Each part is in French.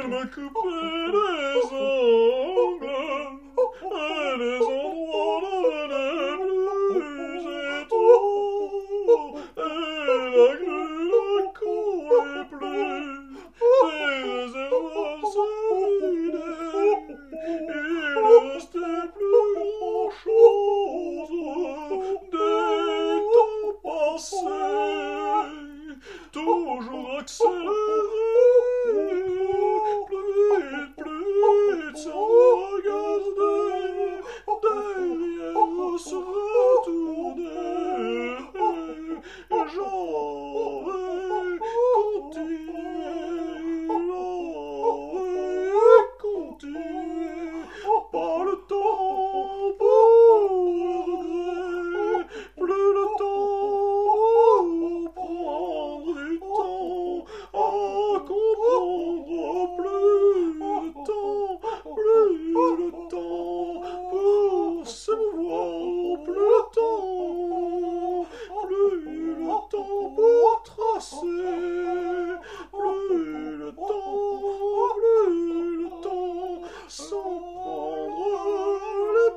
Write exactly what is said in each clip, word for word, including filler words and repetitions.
me couper les ongles et les endroits devenaient plus étroits et la grue ne coulait plus des réservoirs solidaires. Il ne restait plus grand chose des temps passés, toujours accéléré, plus vite, plus vite, sans regarder derrière se retourner. J'en vais continuer, j'en vais continuer, pas le temps pour le regret, plus le temps pour prendre du temps à comprendre, plus le temps, plus le temps pour s'émouvoir, plus le temps, plus le temps pour tracer, plus le temps, plus le temps sans prendre les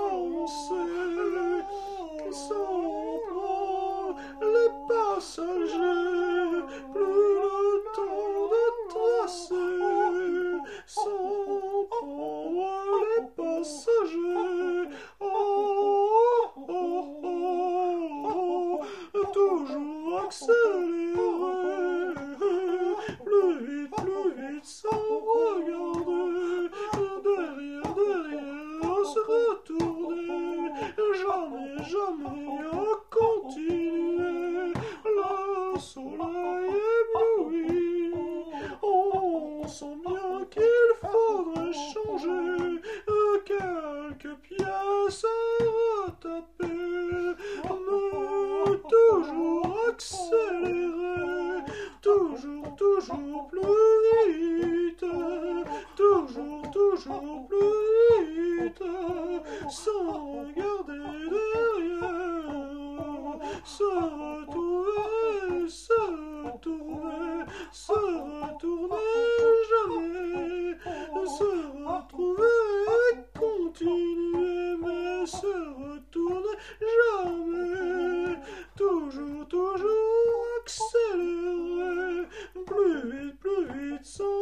pensées, sans prendre les passagers, plus le temps de tracer, sans prendre les passagers. Oh, oh, oh, oh, toujours accéléré, plus vite, plus vite, sans regarder derrière, derrière, se retourner, jamais, jamais à continuer. Le soleil éblouit, on sent bien qu'il faudrait changer quelques pièces à retaper, mais toujours accéléré, toujours, toujours plus vite, toujours, toujours plus vite, sans regarder derrière, se retrouver, se retourner, se retourner jamais, se retrouver, continuer, mais se retourner jamais, toujours, toujours accélérer, plus vite, plus vite, sans